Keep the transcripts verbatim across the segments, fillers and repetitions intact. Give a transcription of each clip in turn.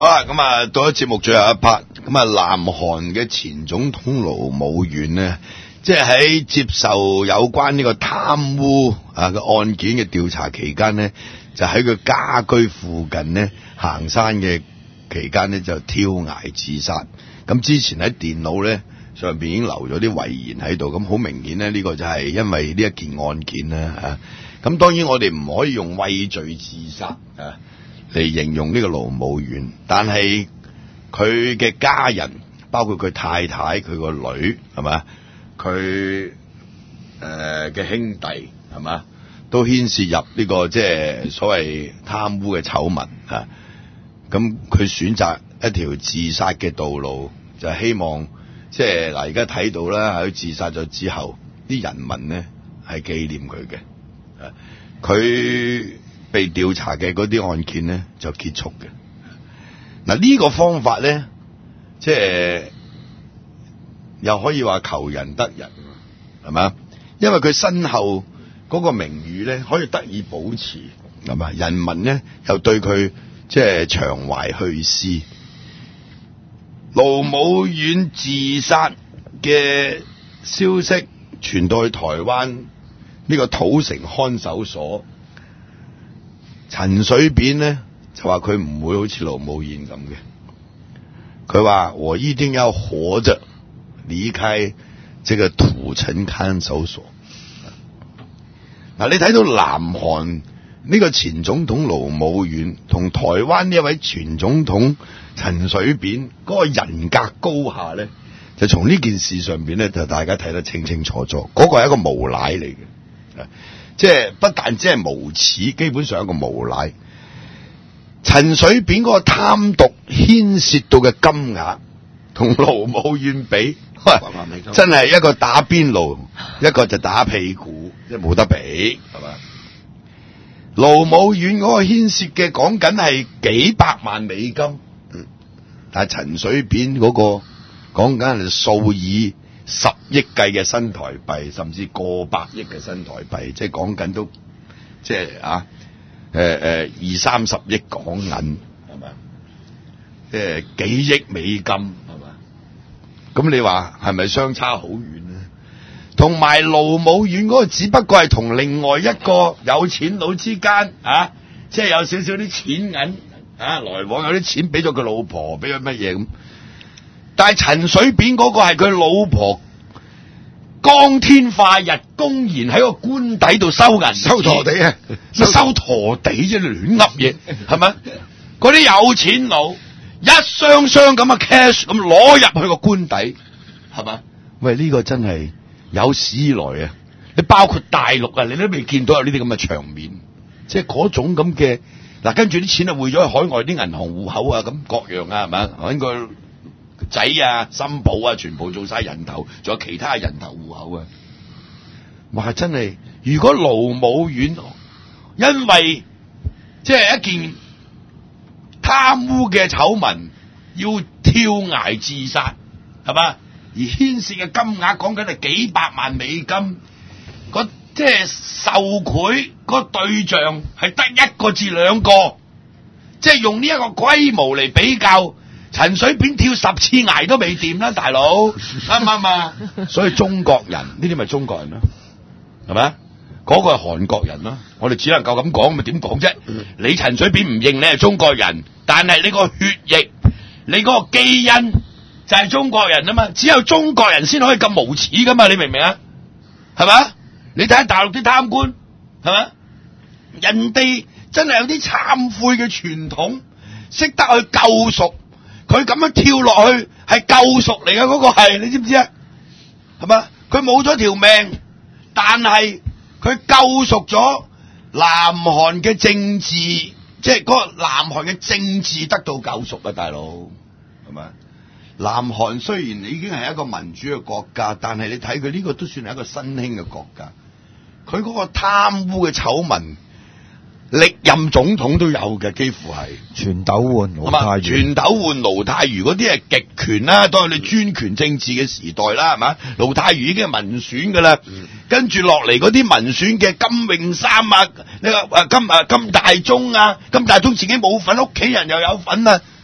好啦，咁啊，到咗節目最後一 part， 咁啊，南韓嘅前總統盧武鉉呢，即係喺接受有關呢個貪污啊嘅案件嘅調查期間呢，就喺佢家居附近呢行山嘅期間呢，就跳崖自殺。咁之前喺電腦呢上邊已經留咗啲遺言喺度，咁好明顯呢，呢、這個就係因為呢一件案件啦吓。咁、啊、當然我哋唔可以用畏罪自殺啊嚟形容呢個盧武鉉，但係佢嘅家人，包括佢太太、佢個女，係嘛，佢誒嘅兄弟，係嘛，都牽涉入呢、這個即係所謂貪污嘅醜聞啊。咁佢選擇一條自殺嘅道路，就係希望即係嗱，而家睇到啦，喺自殺咗之後，啲人民咧係紀念佢嘅，啊，佢被調查嘅嗰啲案件咧就結束嘅。嗱，呢個方法咧，即係又可以話求仁得仁，係嘛？因為佢身後嗰個名譽咧可以得以保持，係嘛？人民咧又對佢即係長懷去思。盧武鉉自殺嘅消息傳到去台灣呢個土城看守所，陳水扁呢就話佢唔會好似盧武鉉咁嘅，佢話我一定要活着離開這個土城看守所。嗱，你睇到南韓呢個前總統盧武鉉同台灣呢一位前總統陳水扁嗰個人格高下咧，就從呢件事上邊咧，就大家睇得清清楚楚。嗰、那個係一個無賴嚟嘅，即係不但只係無恥，基本上係一個無賴。陳水扁嗰個貪瀆牽涉到嘅金額，同盧武鉉比，真係一個打邊爐，一個就打屁股，即係冇得比，係嘛？盧武鉉嗰個牽涉嘅講緊係幾百萬美金。但係陳水扁嗰個講緊係數以十億計嘅新台幣，甚至過百億嘅新台幣，即係講緊都即係啊誒誒二三十億港銀，係咪？即係幾億美金，係嘛？咁你話係咪相差好遠咧？同埋盧武鉉嗰個只不過係同另外一個有錢佬之間啊，即係有少少啲錢銀。啊，來往有啲錢俾咗佢老婆，俾咗乜嘢咁？但係陳水扁嗰個係佢老婆光天化日公然喺個官邸度收銀， 收陀地啊， 收陀地啫，你亂噏嘢係咪？嗰啲有錢佬一箱箱咁嘅 cash 咁攞入去個官邸，係咪？喂，呢、這個真係有史以來啊！你包括大陸啊，你都未見到有呢啲咁嘅場面，即係嗰種咁嘅。嗱，跟住啲錢啊匯咗去海外啲銀行戶口啊，咁各樣啊，係咪？揾個仔啊、新抱啊，全部做晒人頭，仲有其他人頭戶口啊！哇，真係，如果盧武鉉因為即係一件貪污嘅醜聞要跳崖自殺，係嘛？而牽涉嘅金額講緊係幾百萬美金，嗰即係受賄嗰個對象係得一個至兩個，即係用呢一個規模嚟比較，陳水扁跳十次崖都未掂啦，大佬啱唔啱啊？所以中國人呢啲咪中國人咯，係咪？嗰、嗰個係韓國人咯，我哋只能夠咁講，咪點講啫？你陳水扁唔認你係中國人，但係你個血液、你嗰個基因就係中國人啊嘛，只有中國人先可以咁無恥噶嘛，你明唔明啊？係咪？你睇下大陸啲貪官，係咪？人哋真係有啲懺悔嘅傳統，識得去救贖。佢咁樣跳落去係救贖嚟嘅，嗰個係你知唔知啊？係咪？佢冇咗條命，但係佢救贖咗南韓嘅政治，即係嗰個南韓嘅政治得到救贖啊！大佬，係咪？南韓雖然已經係一個民主嘅國家，但係你睇佢呢個都算係一個新興嘅國家。佢嗰個貪污嘅醜聞，歷任總統都有嘅，幾乎係全斗換盧泰愚， 全斗換盧泰愚嗰啲係極權啦，當係你專權政治嘅時代啦，係嘛？盧泰愚已經係民選噶啦，嗯、跟住落嚟嗰啲民選嘅金泳三啊，呢個誒金啊金大中啊，金大中自己冇份，屋企人又有份啊，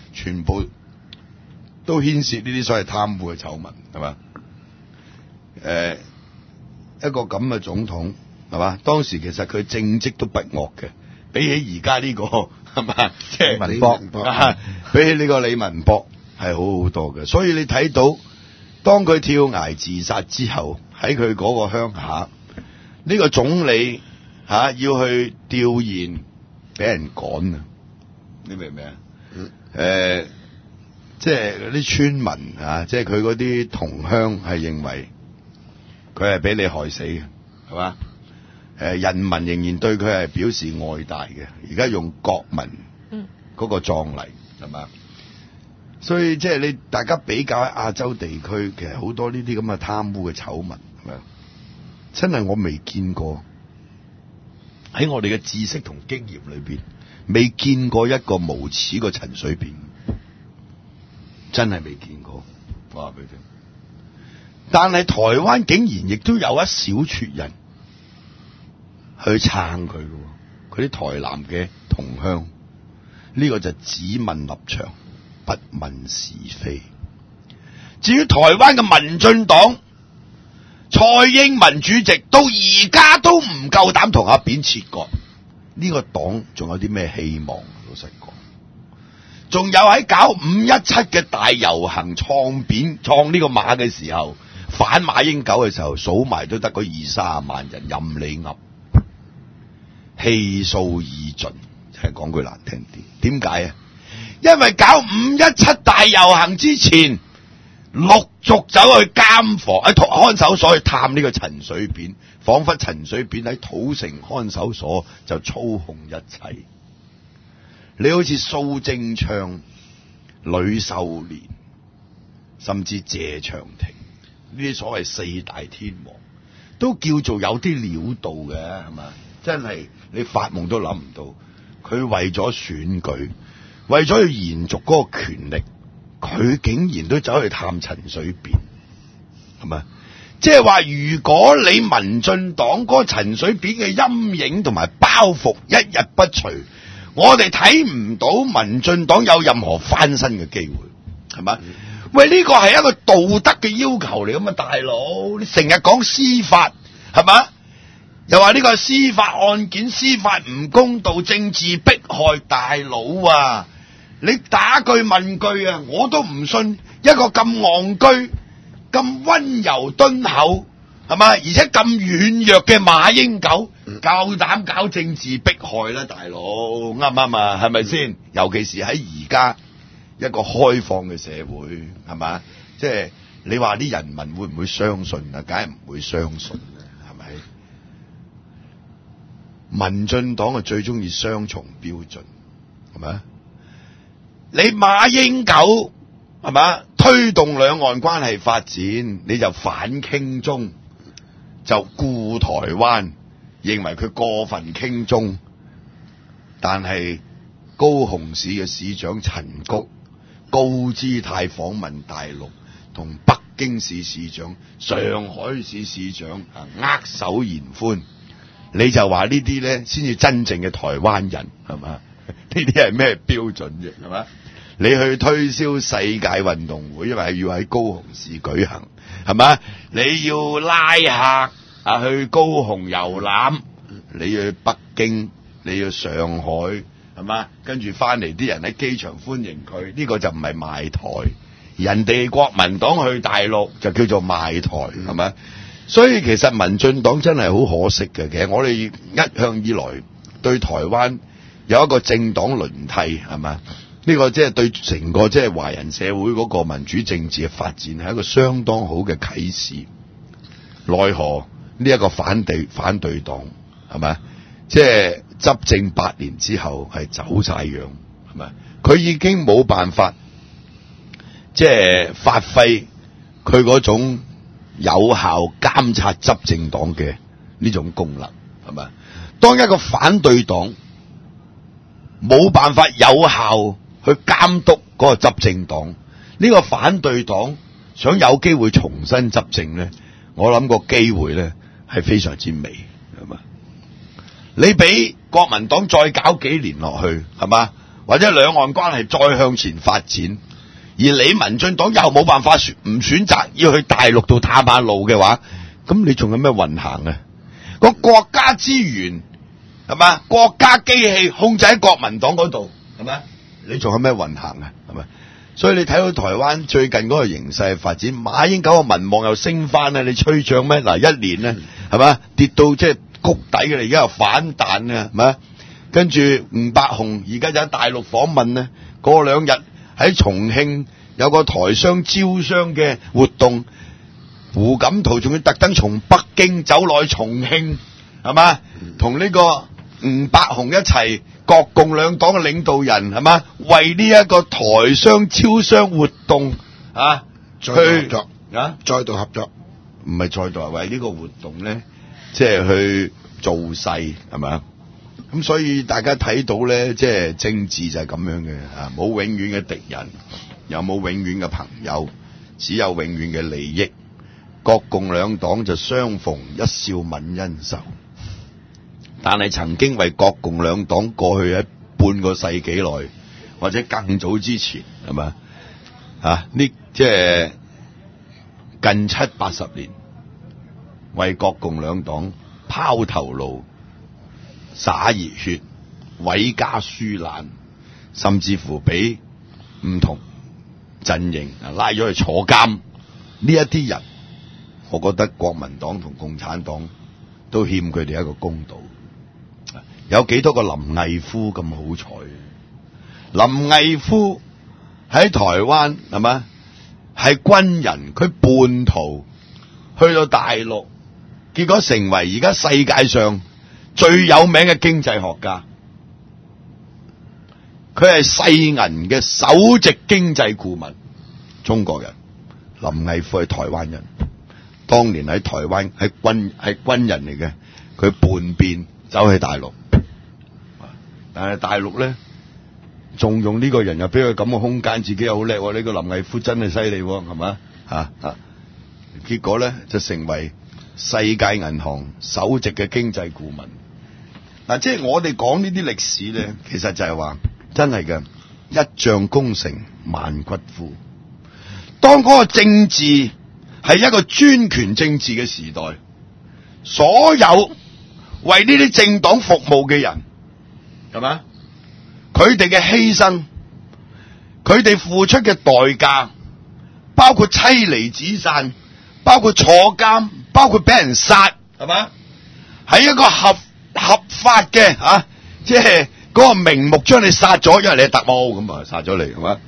全部都牽涉呢啲所謂貪污嘅醜聞，係嘛？誒、呃，一個咁嘅總統係嘛？當時其實佢政績都不惡嘅，比起而家呢個係嘛？即係李文博比起呢個李文博係好好多嘅。所以你睇到，當佢跳崖自殺之後，喺佢嗰個鄉下，呢、呢個總理嚇、啊、要去吊唁，俾人趕啊！你明唔明啊？誒、呃，即係嗰啲村民啊，即係佢嗰啲同鄉係認為佢係俾你害死嘅，係嘛？誒、呃，人民仍然對佢係表示愛戴嘅。而家用國民嗰個葬禮係嘛？所以即係你大家比較喺亞洲地區，其實好多呢啲咁嘅貪污嘅醜聞，係咪？真係我未見過，喺我哋嘅知識同經驗裏邊，未見過一個無恥嘅陳水扁，真係未見過。我話俾你聽，但係台灣竟然亦都有一小撮人去撐佢嘅，佢啲台南嘅同鄉，呢個就只問立場，不問是非。至於台灣嘅民進黨，蔡英文主席到而家都唔夠膽同阿扁切割，呢個黨仲有啲咩希望？老實講，仲有喺搞五一七嘅大遊行創扁創呢個馬嘅時候，反馬英九嘅時候，數埋都得嗰二三十萬人任你噏，氣數已盡，係講句難聽啲。點解啊？因為搞五一七大遊行之前，陸續走去監房喺看守所去探呢個陳水扁，仿佛陳水扁喺土城看守所就操控一切。你好似蘇貞昌、呂秀蓮，甚至謝長廷呢啲所謂四大天王，都叫做有啲料到嘅，係嘛？真係你發夢都諗唔到，佢為咗選舉，為咗要延續嗰個權力，佢竟然都走去探陳水扁，係咪？即係話，如果你民進黨嗰個陳水扁嘅陰影同埋包袱一日不除，我哋睇唔到民進黨有任何翻身嘅機會，係咪？嗯、喂，呢個係一個道德嘅要求嚟噶嘛，大佬，你成日講司法，係咪？又話呢個司法案件，司法唔公道，政治迫害，大佬啊！你打句問句啊，我都唔信一個咁戇居、咁溫柔敦厚，係嘛？而且咁軟弱嘅馬英九，夠膽搞政治迫害啦，大佬，啱唔啱啊？係咪先？尤其是喺而家一個開放嘅社會，係嘛？即係你話啲人民會唔會相信啊？梗係唔會相信啊，係咪？民進黨係最中意雙重標準，係咪？你馬英九係嘛推動兩岸關係發展，你就反傾中，就顧台灣，認為佢過分傾中。但係高雄市嘅市長陳菊高姿態訪問大陸，同北京市市長、上海市市長啊握手言歡，你就話呢啲咧先至真正嘅台灣人，係嘛？呢啲係咩標準啫？係嘛？你去推銷世界運動會，因為係要喺高雄市舉行，係嘛？你要拉客啊去高雄遊覽，你要去北京，你要上海，係嘛？跟住翻嚟啲人喺機場歡迎佢，呢個就唔係賣台。人哋國民黨去大陸就叫做賣台，係咪？所以其實民進黨真係好可惜嘅。其實我哋一向以來對台灣有一個政黨輪替，係咪？呢個即係對成個即係華人社會嗰個民主政治嘅發展係一個相當好嘅啟示。奈何呢一個反對反對黨，係咪？即係執政八年之後係走晒樣，係咪？佢已經冇辦法即係發揮佢嗰種有效監察執政黨嘅呢種功能，係咪？當一個反對黨冇辦法有效去監督嗰個執政黨，呢個反對黨想有機會重新執政咧，我諗個機會咧係非常之微，係嘛？你俾國民黨再搞幾年落去，係嘛？ 或者兩岸關係再向前發展，而你民進黨又冇辦法選唔選擇要去大陸度探下路嘅話，咁你仲有咩運行啊？個國家資源係嘛，國家機器控制喺國民黨嗰度係咪？你仲有咩運行啊？係咪？所以你睇到台灣最近嗰個形勢發展，馬英九個民望又升翻啦，你吹漲咩？嗱，一年咧係嘛跌到即係谷底嘅啦，而家又反彈啊，係咪？跟住吳伯雄而家就喺大陸訪問咧，過兩日喺重慶有個台商招商嘅活動，胡錦濤仲要特登從北京走落去重慶，係嘛？同呢個吳伯雄一齊。國共兩黨嘅領導人係嘛，為呢一個台商招商活動啊， 再度合作啊， 再度合作， 唔係再度係為呢個活動咧，即係去造勢係咪？咁所以大家睇到咧，即係政治就係咁樣嘅啊，冇永遠嘅敵人，又冇永遠嘅朋友，只有永遠嘅利益。國共兩黨就相逢一笑泯恩仇。但係曾經為國共兩黨過去喺半個世紀內，或者更早之前，係咪啊？呢即係近七八十年，為國共兩黨拋頭顱、灑熱血、毀家輸難，甚至乎俾唔同陣營拉咗去坐監。呢一啲人，我覺得國民黨同共產黨都欠佢哋一個公道。有幾多個林毅夫咁好彩？林毅夫喺台灣係嘛？係軍人，佢叛逃去到大陸，結果成為而家世界上最有名嘅經濟學家。佢係世銀嘅首席經濟顧問，中國人。林毅夫係台灣人，當年喺台灣係軍係軍人嚟嘅，佢叛變走去大陸。但係大陸咧，仲用呢個人又俾佢咁嘅空間，自己又好叻，呢、這個林毅夫真係犀利，係嘛？吓啊！結果咧就成為世界銀行首席嘅經濟顧問。嗱、啊，即係我哋講呢啲歷史咧，其實就係話真係嘅，一將功成萬骨枯。當嗰個政治係一個專權政治嘅時代，所有為呢啲政黨服務嘅人。係嘛？佢哋嘅犧牲，佢哋付出嘅代價，包括妻離子散，包括坐監，包括俾人殺，係嘛？喺一個合合法嘅啊，即係嗰個名目將你殺咗，因為你係特務咁啊，殺咗你係嘛？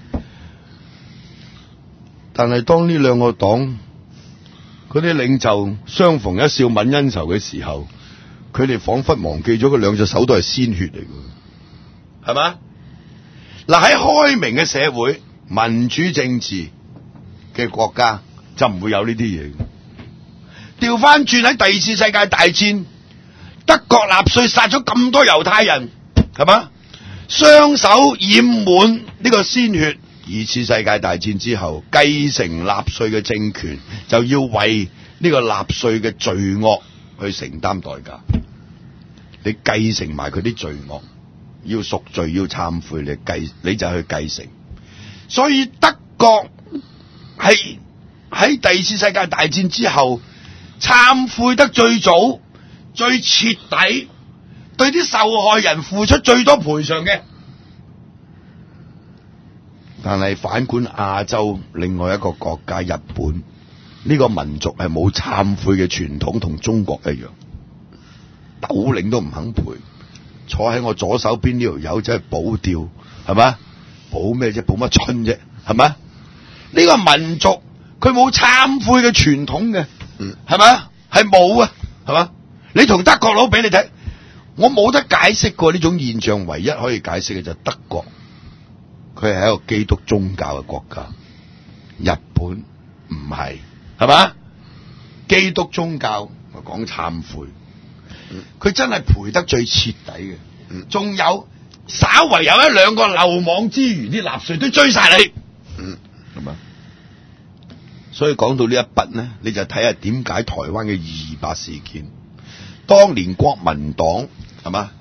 但係當呢兩個黨嗰啲領袖相逢一笑泯恩仇嘅時候，佢哋仿佛忘記咗佢兩隻手都係鮮血嚟嘅，係嘛？嗱，喺開明嘅社會、民主政治嘅國家就唔會有呢啲嘢。調翻轉喺第二次世界大戰，德國納粹殺咗咁多猶太人，係嘛？雙手染滿呢個鮮血。二次世界大戰之後，繼承納粹嘅政權就要為呢個納粹嘅罪惡去承擔代價。你繼承埋佢啲罪惡，要贖罪，要懺悔，你繼你就去繼承。所以德國係喺第二次世界大戰之後懺悔得最早、最徹底，對啲受害人付出最多賠償嘅。但係反觀亞洲另外一個國家日本，呢個民族係冇懺悔嘅傳統，同中國一樣，斗零都唔肯賠。坐喺我左手邊呢條友真係保釣，係嘛？保咩啫？保乜春啫？係嘛？呢個民族佢冇懺悔嘅傳統嘅，係嘛？係冇啊，係嘛？你同德國佬俾你睇，我冇得解釋過呢種現象，唯一可以解釋嘅就係德國。佢係一個基督宗教嘅國家，日本唔係，係嘛？基督宗教我講懺悔，佢真係賠得最徹底嘅。仲有稍為有一兩個漏網之魚，啲納粹都追晒你，係嘛？所以講到呢一筆呢，你就睇下點解台灣嘅二二八事件，當年國民黨係嘛？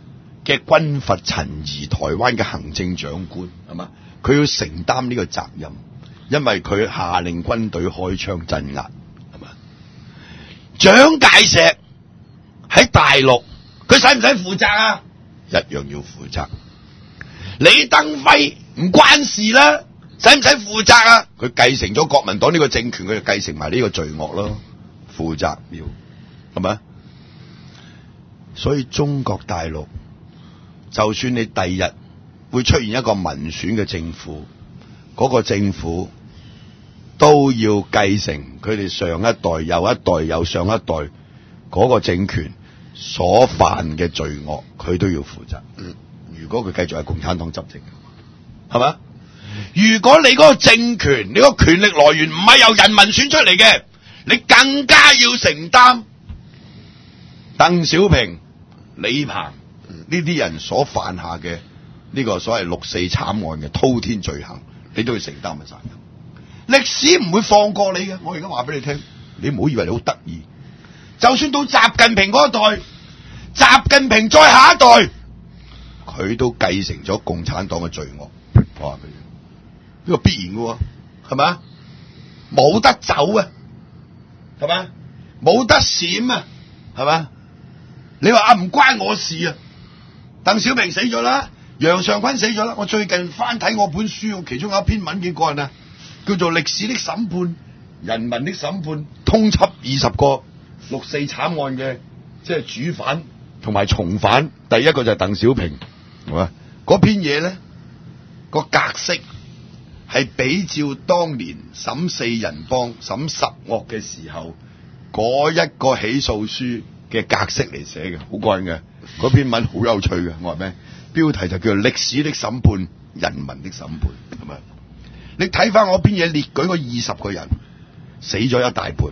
嘅軍閥陳儀台灣嘅行政長官，係嘛？佢要承擔呢個責任，因為佢下令軍隊開槍鎮壓，係嘛？蔣介石喺大陸，佢使唔使負責啊？一樣要負責。李登輝唔關事啦，使唔使負責啊？佢繼承咗國民黨呢個政權，佢就繼承埋呢個罪惡咯，負責要，係咪？所以中國大陸，就算你第日會出現一個民選嘅政府，嗰個政府都要繼承佢哋上一代又一代又上一代嗰個政權所犯嘅罪惡，佢都要負責。嗯，如果佢繼續係共產黨執政，係咪？如果你嗰個政權，你個權力來源唔係由人民選出嚟嘅，你更加要承擔鄧小平、李鵬呢啲人所犯下嘅呢個所謂六四慘案嘅滔天罪行，你都要承擔嘅責任。歷史唔會放過你嘅，我而家話俾你聽，你唔好以為你好得意。就算到習近平嗰一代，習近平再下一代，佢都繼承咗共產黨嘅罪惡。我話俾你，呢個必然嘅，係咪？冇得走啊，係咪？冇得閃啊，係咪？你話啊唔關我事啊？鄧小平死咗啦，楊尚昆死咗啦。我最近翻睇我本書，我其中有一篇文幾過癮啊，叫做《歷史的審判，人民的審判》，通緝二十個六四慘案嘅即係主犯同埋從犯。第一個就係鄧小平，係嘛？嗰篇嘢咧，個格式係比照當年審四人幫、審十惡嘅時候嗰一個起訴書嘅格式嚟寫嘅，好過癮嘅。嗰篇文好有趣嘅，我話咩？標題就叫做《歷史的審判，人民的審判》，係咪？你睇翻我篇嘢列舉嗰二十個人，死咗一大半，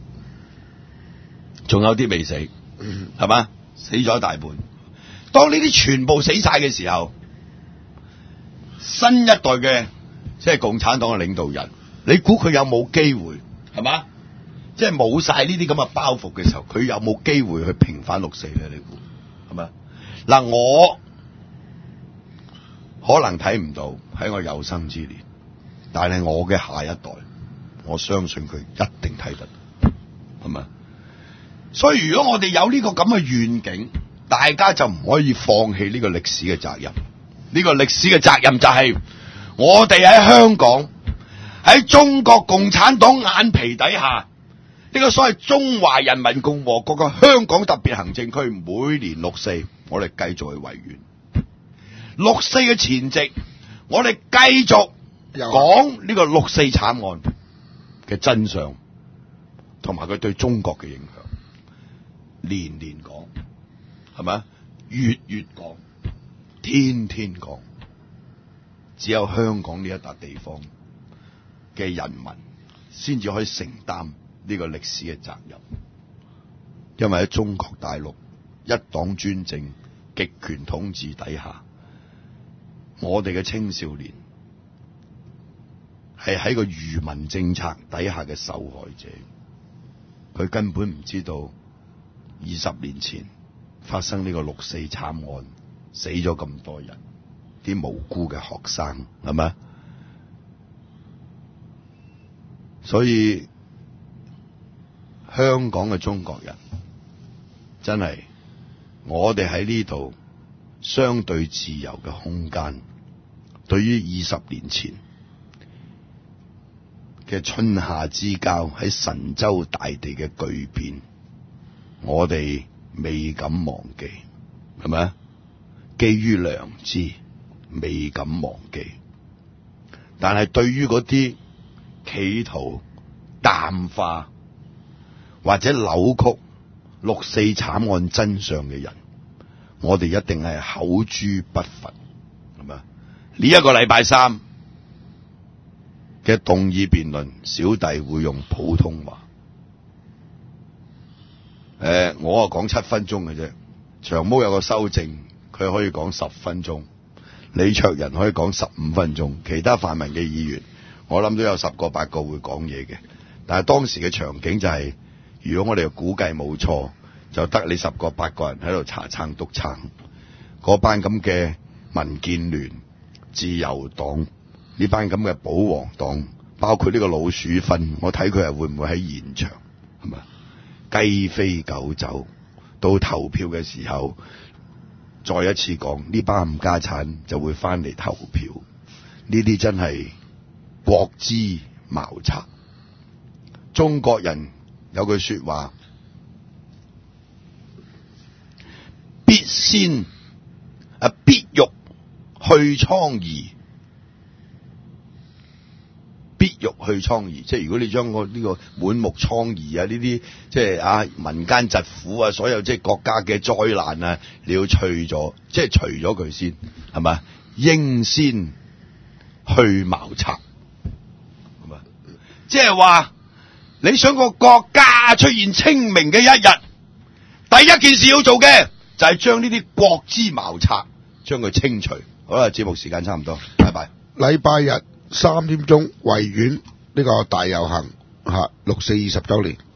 仲有啲未死，係嘛？死咗一大半。當呢啲全部死晒嘅時候，新一代嘅即係共產黨嘅領導人，你估佢有冇機會？係嘛？即係冇晒呢啲咁嘅包袱嘅時候，佢有冇機會去平反六四咧？你估係咪？嗱，我可能睇唔到喺我有生之年，但係我嘅下一代，我相信佢一定睇得到，係咪？所以如果我哋有呢個咁嘅願景，大家就唔可以放棄呢個歷史嘅責任。呢個歷史嘅責任就係我哋喺香港，喺中國共產黨眼皮底下。呢個所謂中華人民共和國嘅香港特別行政區，每年六四，我哋繼續去維園。六四嘅前夕，我哋繼續講呢個六四慘案嘅真相，同埋佢對中國嘅影響，年年講，係咪？月月講，天天講。只有香港呢一笪地方嘅人民，先至可以承擔呢個歷史嘅責任，因為喺中國大陸一黨專政、極權統治底下，我哋嘅青少年係喺個愚民政策底下嘅受害者，佢根本唔知道二十年前發生呢個六四慘案，死咗咁多人，啲無辜嘅學生，係咪？所以香港嘅中國人真係，我哋喺呢度相對自由嘅空間，對於二十年前嘅春夏之交喺神州大地嘅巨變，我哋未敢忘記，係咪？基於良知，未敢忘記。但係對於嗰啲企圖淡化或者扭曲六四慘案真相嘅人，我哋一定係口誅筆伐，係咪？呢一個禮拜三嘅動議辯論，小弟會用普通話。誒、呃，我啊講七分鐘嘅啫，長毛有個修正，佢可以講十分鐘，李卓人可以講十五分鐘，其他泛民嘅議員，我諗都有十個八個會講嘢嘅。但係當時嘅場景就係、是，如果我哋估計冇錯，就得你十個八個人喺度查撐督撐，嗰、 嗰班咁嘅民建聯、自由黨呢班咁嘅保皇黨，包括呢個老鼠分，我睇佢係會唔會喺現場，係咪？雞飛狗走，到投票嘅時候，再一次講呢班冚家產就會翻嚟投票，呢啲真係國之茅賊。中國人有句說話，必先啊必欲去瘡痍，必欲去瘡痍，即係如果你將個呢個滿目瘡痍啊呢啲即係啊民間疾苦啊，所有即係國家嘅災難啊，你要除咗，即係除咗佢先，係咪？應先去茅賊，係咪？即係話你想個國家出現清明嘅一日，第一件事要做嘅就係將呢啲國之茅賊將佢清除。好啦，節目時間差唔多，拜拜。 禮拜日三點鐘維園呢個大遊行吓，六四二十周年。